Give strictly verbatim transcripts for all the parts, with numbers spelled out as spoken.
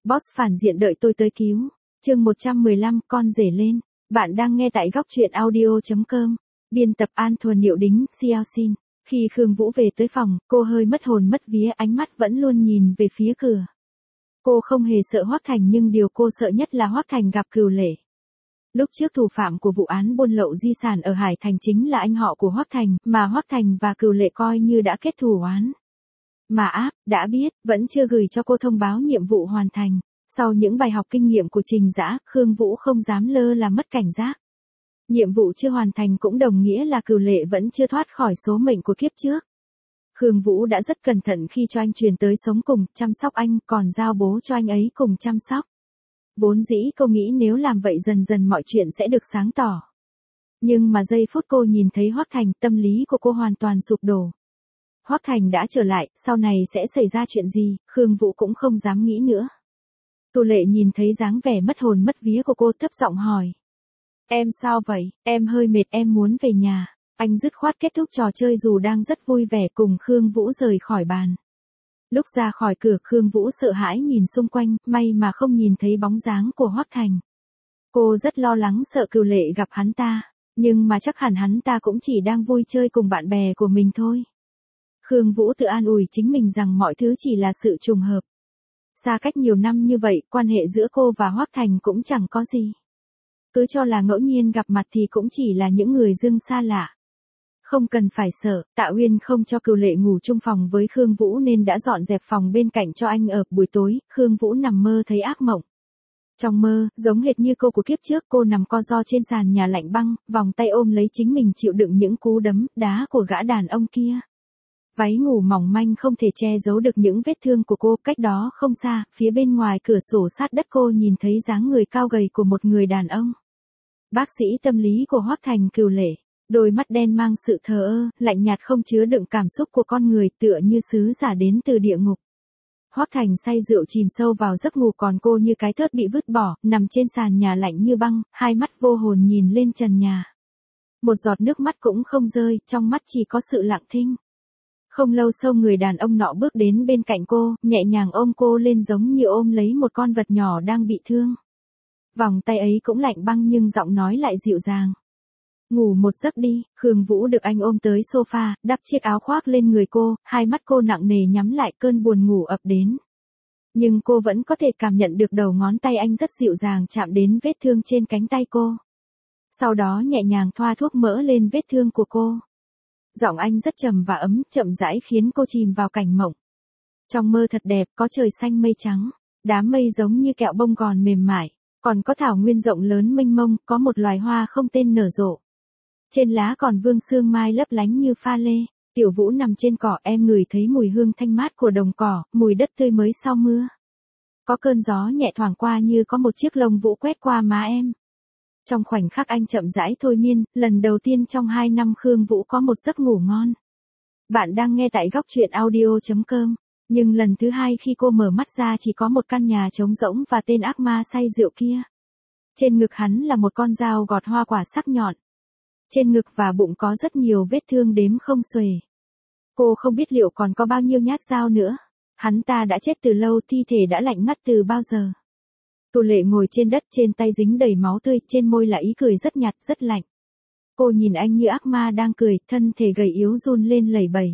Boss phản diện đợi tôi tới cứu. Chương một trăm mười lăm, con rể lên. Bạn đang nghe tại góc truyện audio chấm com. Biên tập An Thuần Điệu Đính, Xiao Xin. Khi Khương Vũ về tới phòng, cô hơi mất hồn mất vía, ánh mắt vẫn luôn nhìn về phía cửa. Cô không hề sợ Hoắc Thành, nhưng điều cô sợ nhất là Hoắc Thành gặp Cửu Lệ. Lúc trước thủ phạm của vụ án buôn lậu di sản ở Hải Thành chính là anh họ của Hoắc Thành, mà Hoắc Thành và Cửu Lệ coi như đã kết thù oán. Mà áp, đã biết, vẫn chưa gửi cho cô thông báo nhiệm vụ hoàn thành. Sau những bài học kinh nghiệm của Trình Dã, Khương Vũ không dám lơ là mất cảnh giác. Nhiệm vụ chưa hoàn thành cũng đồng nghĩa là Cửu Lệ vẫn chưa thoát khỏi số mệnh của kiếp trước. Khương Vũ đã rất cẩn thận khi cho anh truyền tới sống cùng, chăm sóc anh, còn giao bố cho anh ấy cùng chăm sóc. Vốn dĩ cô nghĩ nếu làm vậy dần dần mọi chuyện sẽ được sáng tỏ. Nhưng mà giây phút cô nhìn thấy Hoắc Thành, tâm lý của cô hoàn toàn sụp đổ. Hoắc Thành đã trở lại, sau này sẽ xảy ra chuyện gì, Khương Vũ cũng không dám nghĩ nữa. Cửu Lệ nhìn thấy dáng vẻ mất hồn mất vía của cô, thấp giọng hỏi. Em sao vậy, em hơi mệt, em muốn về nhà. Anh dứt khoát kết thúc trò chơi dù đang rất vui vẻ, cùng Khương Vũ rời khỏi bàn. Lúc ra khỏi cửa, Khương Vũ sợ hãi nhìn xung quanh, may mà không nhìn thấy bóng dáng của Hoắc Thành. Cô rất lo lắng sợ Cửu Lệ gặp hắn ta, nhưng mà chắc hẳn hắn ta cũng chỉ đang vui chơi cùng bạn bè của mình thôi. Khương Vũ tự an ủi chính mình rằng mọi thứ chỉ là sự trùng hợp. Xa cách nhiều năm như vậy, quan hệ giữa cô và Hoắc Thành cũng chẳng có gì. Cứ cho là ngẫu nhiên gặp mặt thì cũng chỉ là những người dưng xa lạ. Không cần phải sợ, Tạ Uyên không cho Cửu Lệ ngủ chung phòng với Khương Vũ nên đã dọn dẹp phòng bên cạnh cho anh ở. Buổi tối, Khương Vũ nằm mơ thấy ác mộng. Trong mơ, giống hệt như cô của kiếp trước, cô nằm co ro trên sàn nhà lạnh băng, vòng tay ôm lấy chính mình chịu đựng những cú đấm, đá của gã đàn ông kia. Váy ngủ mỏng manh không thể che giấu được những vết thương của cô. Cách đó không xa, phía bên ngoài cửa sổ sát đất cô nhìn thấy dáng người cao gầy của một người đàn ông. Bác sĩ tâm lý của Hoắc Thành, Cửu Lệ. Đôi mắt đen mang sự thờ ơ, lạnh nhạt không chứa đựng cảm xúc của con người, tựa như sứ giả đến từ địa ngục. Hoắc Thành say rượu chìm sâu vào giấc ngủ, còn cô như cái thớt bị vứt bỏ, nằm trên sàn nhà lạnh như băng, hai mắt vô hồn nhìn lên trần nhà. Một giọt nước mắt cũng không rơi, trong mắt chỉ có sự lặng thinh. Không lâu sau, người đàn ông nọ bước đến bên cạnh cô, nhẹ nhàng ôm cô lên giống như ôm lấy một con vật nhỏ đang bị thương. Vòng tay ấy cũng lạnh băng nhưng giọng nói lại dịu dàng. Ngủ một giấc đi. Khương Vũ được anh ôm tới sofa, đắp chiếc áo khoác lên người cô, hai mắt cô nặng nề nhắm lại, cơn buồn ngủ ập đến. Nhưng cô vẫn có thể cảm nhận được đầu ngón tay anh rất dịu dàng chạm đến vết thương trên cánh tay cô. Sau đó nhẹ nhàng thoa thuốc mỡ lên vết thương của cô. Giọng anh rất trầm và ấm, chậm rãi khiến cô chìm vào cảnh mộng. Trong mơ thật đẹp, có trời xanh mây trắng, đám mây giống như kẹo bông gòn mềm mại, còn có thảo nguyên rộng lớn mênh mông, có một loài hoa không tên nở rộ. Trên lá còn vương sương mai lấp lánh như pha lê. Tiểu Vũ nằm trên cỏ, em ngửi thấy mùi hương thanh mát của đồng cỏ, mùi đất tươi mới sau mưa. Có cơn gió nhẹ thoảng qua như có một chiếc lông vũ quét qua má em. Trong khoảnh khắc anh chậm rãi thôi miên, lần đầu tiên trong hai năm Khương Vũ có một giấc ngủ ngon. Bạn đang nghe tại góc truyện audio chấm com. Nhưng lần thứ hai khi cô mở mắt ra chỉ có một căn nhà trống rỗng và tên ác ma say rượu kia. Trên ngực hắn là một con dao gọt hoa quả sắc nhọn. Trên ngực và bụng có rất nhiều vết thương đếm không xuể. Cô không biết liệu còn có bao nhiêu nhát dao nữa. Hắn ta đã chết từ lâu, thi thể đã lạnh ngắt từ bao giờ. Cửu Lệ ngồi trên đất, trên tay dính đầy máu tươi, trên môi là ý cười rất nhạt, rất lạnh. Cô nhìn anh như ác ma đang cười, thân thể gầy yếu run lên lẩy bẩy.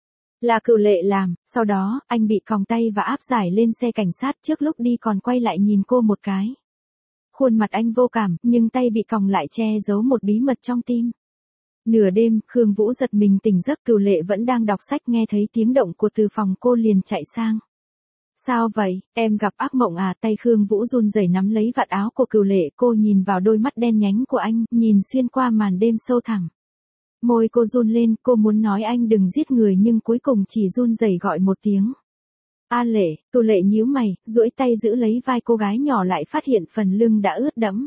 Là Cửu Lệ làm. Sau đó, anh bị còng tay và áp giải lên xe cảnh sát, trước lúc đi còn quay lại nhìn cô một cái. Khuôn mặt anh vô cảm, nhưng tay bị còng lại che giấu một bí mật trong tim. Nửa đêm, Khương Vũ giật mình tỉnh giấc, Cửu Lệ vẫn đang đọc sách, nghe thấy tiếng động của từ phòng cô liền chạy sang. Sao vậy, em gặp ác mộng à? Tay Khương Vũ run rẩy nắm lấy vạt áo của Cửu Lệ, cô nhìn vào đôi mắt đen nhánh của anh, nhìn xuyên qua màn đêm sâu thẳm. Môi cô run lên, cô muốn nói anh đừng giết người nhưng cuối cùng chỉ run rẩy gọi một tiếng. A Lệ. Cửu Lệ nhíu mày, duỗi tay giữ lấy vai cô gái nhỏ, lại phát hiện phần lưng đã ướt đẫm.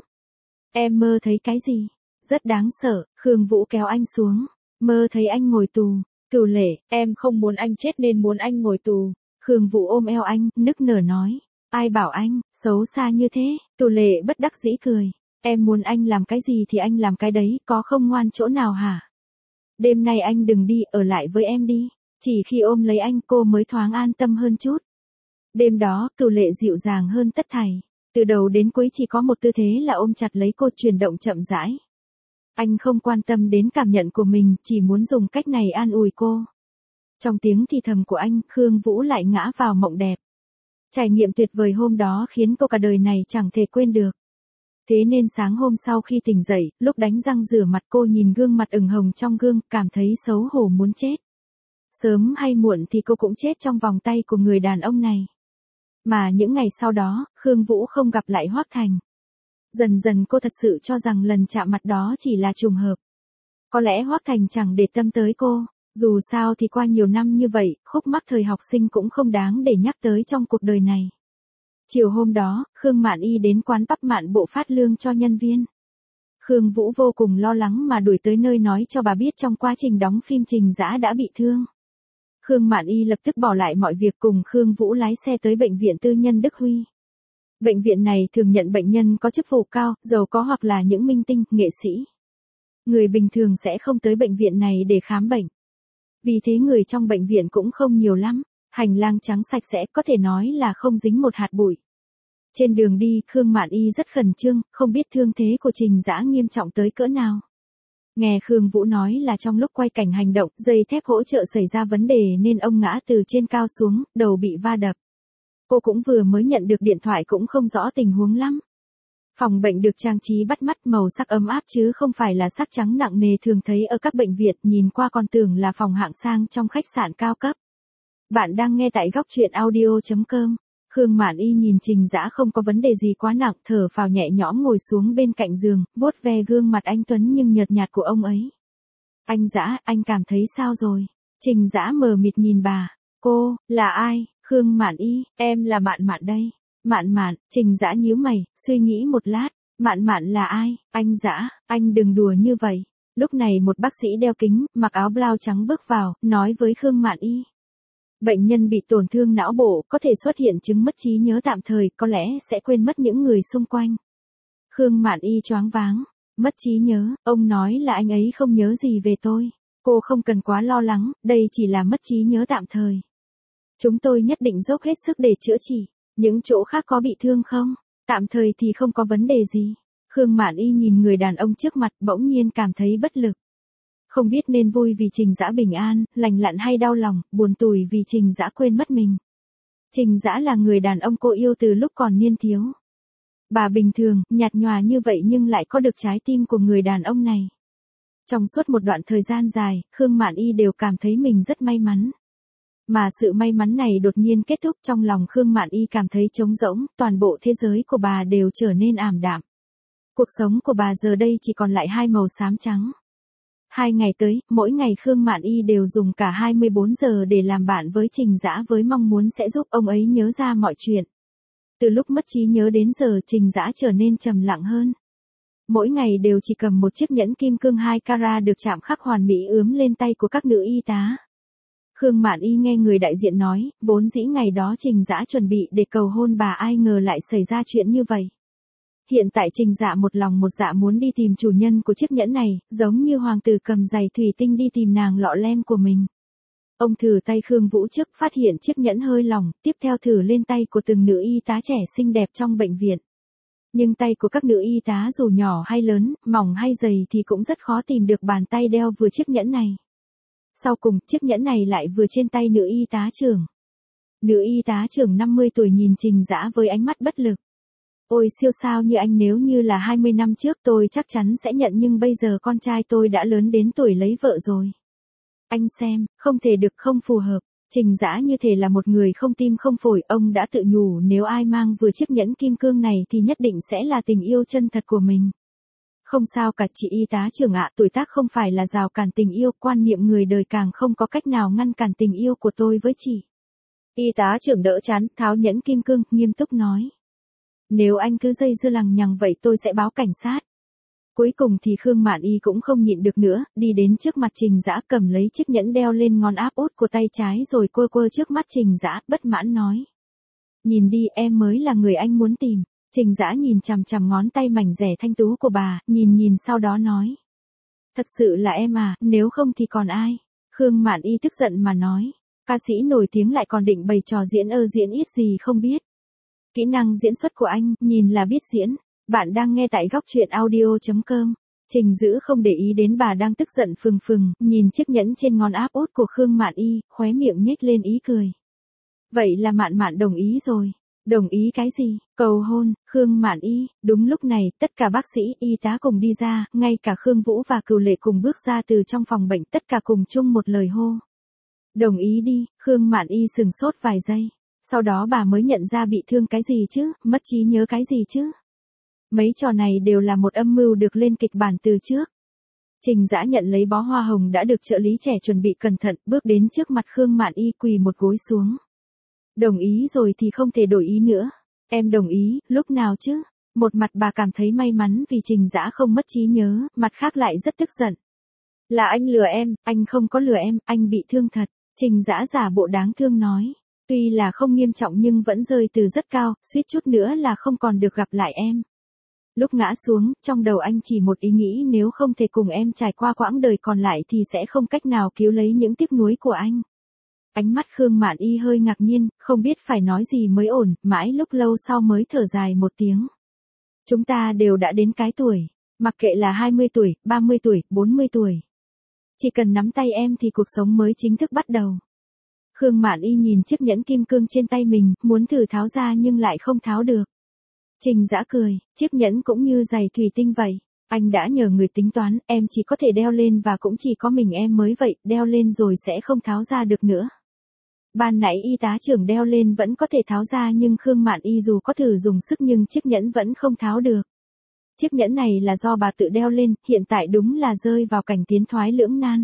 Em mơ thấy cái gì? Rất đáng sợ. Khương Vũ kéo anh xuống. Mơ thấy anh ngồi tù. Cửu Lệ, em không muốn anh chết nên muốn anh ngồi tù. Khương Vũ ôm eo anh, nức nở nói. Ai bảo anh, xấu xa như thế? Cửu Lệ bất đắc dĩ cười. Em muốn anh làm cái gì thì anh làm cái đấy, có không ngoan chỗ nào hả? Đêm nay anh đừng đi, ở lại với em đi. Chỉ khi ôm lấy anh cô mới thoáng an tâm hơn chút. Đêm đó, Cửu Lệ dịu dàng hơn tất thảy. Từ đầu đến cuối chỉ có một tư thế là ôm chặt lấy cô, chuyển động chậm rãi. Anh không quan tâm đến cảm nhận của mình, chỉ muốn dùng cách này an ủi cô. Trong tiếng thì thầm của anh, Khương Vũ lại ngã vào mộng đẹp. Trải nghiệm tuyệt vời hôm đó khiến cô cả đời này chẳng thể quên được. Thế nên sáng hôm sau khi tỉnh dậy, lúc đánh răng rửa mặt cô nhìn gương mặt ửng hồng trong gương, cảm thấy xấu hổ muốn chết. Sớm hay muộn thì cô cũng chết trong vòng tay của người đàn ông này. Mà những ngày sau đó, Khương Vũ không gặp lại Hoắc Thành. Dần dần cô thật sự cho rằng lần chạm mặt đó chỉ là trùng hợp. Có lẽ Hoắc Thành chẳng để tâm tới cô, dù sao thì qua nhiều năm như vậy, khúc mắc thời học sinh cũng không đáng để nhắc tới trong cuộc đời này. Chiều hôm đó, Khương Mạn Y đến quán bắp Mạn Bộ phát lương cho nhân viên. Khương Vũ vô cùng lo lắng mà đuổi tới nơi nói cho bà biết trong quá trình đóng phim Trình Dã đã bị thương. Khương Mạn Y lập tức bỏ lại mọi việc cùng Khương Vũ lái xe tới bệnh viện tư nhân Đức Huy. Bệnh viện này thường nhận bệnh nhân có chức vụ cao, giàu có hoặc là những minh tinh, nghệ sĩ. Người bình thường sẽ không tới bệnh viện này để khám bệnh. Vì thế người trong bệnh viện cũng không nhiều lắm, hành lang trắng sạch sẽ, có thể nói là không dính một hạt bụi. Trên đường đi, Khương Mạn Y rất khẩn trương, không biết thương thế của Trình Dã nghiêm trọng tới cỡ nào. Nghe Khương Vũ nói là trong lúc quay cảnh hành động, dây thép hỗ trợ xảy ra vấn đề nên ông ngã từ trên cao xuống, đầu bị va đập. Cô cũng vừa mới nhận được điện thoại cũng không rõ tình huống lắm. Phòng bệnh được trang trí bắt mắt, màu sắc ấm áp chứ không phải là sắc trắng nặng nề thường thấy ở các bệnh viện, nhìn qua còn tưởng là phòng hạng sang trong khách sạn cao cấp. Bạn đang nghe tại góc truyện audio chấm com. Khương Mạn Y nhìn Trình Dã không có vấn đề gì quá nặng, thở phào nhẹ nhõm ngồi xuống bên cạnh giường, vuốt ve gương mặt anh tuấn nhưng nhợt nhạt của ông ấy. Anh Dã, anh cảm thấy sao rồi? Trình Dã mờ mịt nhìn bà. Cô, là ai? Khương Mạn Y, em là Mạn Mạn đây. Mạn Mạn, Trình Dã nhíu mày, suy nghĩ một lát. Mạn Mạn là ai? Anh Dã, anh đừng đùa như vậy. Lúc này một bác sĩ đeo kính, mặc áo blau trắng bước vào, nói với Khương Mạn Y. Bệnh nhân bị tổn thương não bộ, có thể xuất hiện chứng mất trí nhớ tạm thời, có lẽ sẽ quên mất những người xung quanh. Khương Mạn Y choáng váng. Mất trí nhớ, ông nói là anh ấy không nhớ gì về tôi. Cô không cần quá lo lắng, đây chỉ là mất trí nhớ tạm thời. Chúng tôi nhất định dốc hết sức để chữa trị. Những chỗ khác có bị thương không? Tạm thời thì không có vấn đề gì. Khương Mạn Y nhìn người đàn ông trước mặt bỗng nhiên cảm thấy bất lực. Không biết nên vui vì Trình Dã bình an, lành lặn hay đau lòng, buồn tủi vì Trình Dã quên mất mình. Trình Dã là người đàn ông cô yêu từ lúc còn niên thiếu. Bà bình thường, nhạt nhòa như vậy nhưng lại có được trái tim của người đàn ông này. Trong suốt một đoạn thời gian dài, Khương Mạn Y đều cảm thấy mình rất may mắn. Mà sự may mắn này đột nhiên kết thúc, trong lòng Khương Mạn Y cảm thấy trống rỗng, toàn bộ thế giới của bà đều trở nên ảm đạm. Cuộc sống của bà giờ đây chỉ còn lại hai màu xám trắng. Hai ngày tới, mỗi ngày Khương Mạn Y đều dùng cả hai mươi bốn giờ để làm bạn với Trình Dã với mong muốn sẽ giúp ông ấy nhớ ra mọi chuyện. Từ lúc mất trí nhớ đến giờ Trình Dã trở nên trầm lặng hơn. Mỗi ngày đều chỉ cầm một chiếc nhẫn kim cương hai carat được chạm khắc hoàn mỹ ướm lên tay của các nữ y tá. Khương Mạn Y nghe người đại diện nói, vốn dĩ ngày đó Trình Dã chuẩn bị để cầu hôn bà, ai ngờ lại xảy ra chuyện như vậy. Hiện tại Trình Dã một lòng một dạ muốn đi tìm chủ nhân của chiếc nhẫn này, giống như hoàng tử cầm giày thủy tinh đi tìm nàng lọ lem của mình. Ông thử tay Khương Vũ trước, phát hiện chiếc nhẫn hơi lỏng, tiếp theo thử lên tay của từng nữ y tá trẻ xinh đẹp trong bệnh viện. Nhưng tay của các nữ y tá dù nhỏ hay lớn, mỏng hay dày thì cũng rất khó tìm được bàn tay đeo vừa chiếc nhẫn này. Sau cùng, chiếc nhẫn này lại vừa trên tay nữ y tá trưởng. Nữ y tá trưởng năm mươi tuổi nhìn Trình Dã với ánh mắt bất lực. Ôi siêu sao như anh, nếu như là hai mươi năm trước tôi chắc chắn sẽ nhận, nhưng bây giờ con trai tôi đã lớn đến tuổi lấy vợ rồi. Anh xem, không thể được, không phù hợp. Trình Dã như thể là một người không tim không phổi, ông đã tự nhủ nếu ai mang vừa chiếc nhẫn kim cương này thì nhất định sẽ là tình yêu chân thật của mình. Không sao cả chị y tá trưởng ạ, tuổi tác không phải là rào cản tình yêu, quan niệm người đời càng không có cách nào ngăn cản tình yêu của tôi với chị. Y tá trưởng đỡ chán, tháo nhẫn kim cương, nghiêm túc nói. Nếu anh cứ dây dưa lằng nhằng vậy tôi sẽ báo cảnh sát. Cuối cùng thì Khương Mạn Y cũng không nhịn được nữa, đi đến trước mặt Trình Dã cầm lấy chiếc nhẫn đeo lên ngón áp út của tay trái rồi quơ quơ trước mắt Trình Dã, bất mãn nói. Nhìn đi, em mới là người anh muốn tìm. Trình Dã nhìn chằm chằm ngón tay mảnh rẻ thanh tú của bà, nhìn nhìn sau đó nói. Thật sự là em à, nếu không thì còn ai? Khương Mạn Y tức giận mà nói. Ca sĩ nổi tiếng lại còn định bày trò diễn ơ diễn ít gì không biết. Kỹ năng diễn xuất của anh, nhìn là biết diễn. Bạn đang nghe tại góc truyện audio chấm com. Trình Dữ không để ý đến bà đang tức giận phừng phừng, nhìn chiếc nhẫn trên ngón áp út của Khương Mạn Y, khóe miệng nhếch lên ý cười. Vậy là Mạn Mạn đồng ý rồi. Đồng ý cái gì? Cầu hôn, Khương Mạn Y. Đúng lúc này, tất cả bác sĩ, y tá cùng đi ra, ngay cả Khương Vũ và Cửu Lệ cùng bước ra từ trong phòng bệnh, tất cả cùng chung một lời hô. Đồng ý đi. Khương Mạn Y sừng sốt vài giây. Sau đó bà mới nhận ra bị thương cái gì chứ, mất trí nhớ cái gì chứ. Mấy trò này đều là một âm mưu được lên kịch bản từ trước. Trình Dã nhận lấy bó hoa hồng đã được trợ lý trẻ chuẩn bị cẩn thận, bước đến trước mặt Khương Mạn Y quỳ một gối xuống. Đồng ý rồi thì không thể đổi ý nữa. Em đồng ý, lúc nào chứ? Một mặt bà cảm thấy may mắn vì Trình Dã không mất trí nhớ, mặt khác lại rất tức giận. Là anh lừa em, anh không có lừa em, anh bị thương thật. Trình Dã giả bộ đáng thương nói. Tuy là không nghiêm trọng nhưng vẫn rơi từ rất cao, suýt chút nữa là không còn được gặp lại em. Lúc ngã xuống, trong đầu anh chỉ một ý nghĩ nếu không thể cùng em trải qua quãng đời còn lại thì sẽ không cách nào cứu lấy những tiếc nuối của anh. Ánh mắt Khương Mạn Y hơi ngạc nhiên, không biết phải nói gì mới ổn, mãi lúc lâu sau mới thở dài một tiếng. Chúng ta đều đã đến cái tuổi, mặc kệ là hai mươi tuổi, ba mươi tuổi, bốn mươi tuổi. Chỉ cần nắm tay em thì cuộc sống mới chính thức bắt đầu. Khương Mạn Y nhìn chiếc nhẫn kim cương trên tay mình, muốn thử tháo ra nhưng lại không tháo được. Trình Dã cười, chiếc nhẫn cũng như giày thủy tinh vậy. Anh đã nhờ người tính toán, em chỉ có thể đeo lên và cũng chỉ có mình em mới vậy, đeo lên rồi sẽ không tháo ra được nữa. Ban nãy y tá trưởng đeo lên vẫn có thể tháo ra nhưng Khương Mạn Y dù có thử dùng sức nhưng chiếc nhẫn vẫn không tháo được. Chiếc nhẫn này là do bà tự đeo lên, hiện tại đúng là rơi vào cảnh tiến thoái lưỡng nan.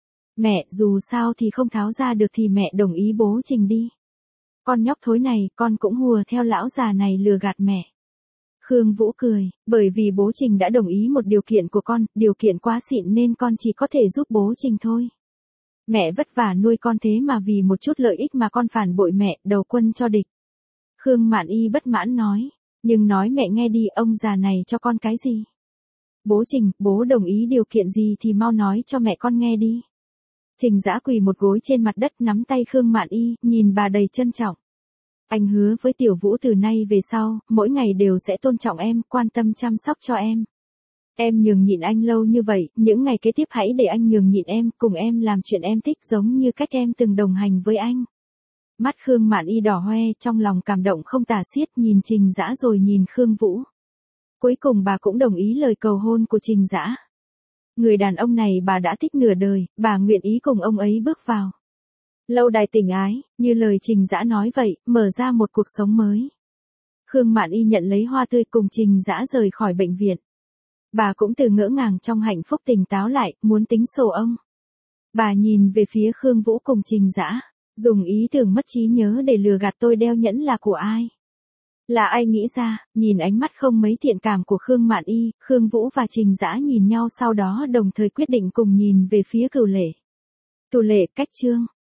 Mẹ, dù sao thì không tháo ra được thì mẹ đồng ý bố Trình đi. Con nhóc thối này, con cũng hùa theo lão già này lừa gạt mẹ. Khương Vũ cười, bởi vì bố Trình đã đồng ý một điều kiện của con, điều kiện quá xịn nên con chỉ có thể giúp bố Trình thôi. Mẹ vất vả nuôi con thế mà vì một chút lợi ích mà con phản bội mẹ, đầu quân cho địch. Khương Mạn Y bất mãn nói, nhưng nói mẹ nghe đi, ông già này cho con cái gì? Bố Trình, bố đồng ý điều kiện gì thì mau nói cho mẹ con nghe đi. Trình Dã quỳ một gối trên mặt đất nắm tay Khương Mạn Y, nhìn bà đầy trân trọng. Anh hứa với Tiểu Vũ từ nay về sau, mỗi ngày đều sẽ tôn trọng em, quan tâm chăm sóc cho em. Em nhường nhịn anh lâu như vậy, những ngày kế tiếp hãy để anh nhường nhịn em, cùng em làm chuyện em thích giống như cách em từng đồng hành với anh. Mắt Khương Mạn Y đỏ hoe, trong lòng cảm động không tả xiết, nhìn Trình Dã rồi nhìn Khương Vũ. Cuối cùng bà cũng đồng ý lời cầu hôn của Trình Dã. Người đàn ông này bà đã thích nửa đời, bà nguyện ý cùng ông ấy bước vào lâu đài tình ái, như lời Trình Dã nói vậy, mở ra một cuộc sống mới. Khương Mạn Y nhận lấy hoa tươi cùng Trình Dã rời khỏi bệnh viện. Bà cũng từ ngỡ ngàng trong hạnh phúc tỉnh táo lại, muốn tính sổ ông. Bà nhìn về phía Khương Vũ cùng Trình Dã, dùng ý tưởng mất trí nhớ để lừa gạt tôi đeo nhẫn là của ai? Là ai nghĩ ra? Nhìn ánh mắt không mấy thiện cảm của Khương Mạn Y, Khương Vũ và Trình Dã nhìn nhau sau đó đồng thời quyết định cùng nhìn về phía Cửu Lệ. Cửu Lệ, cách chương.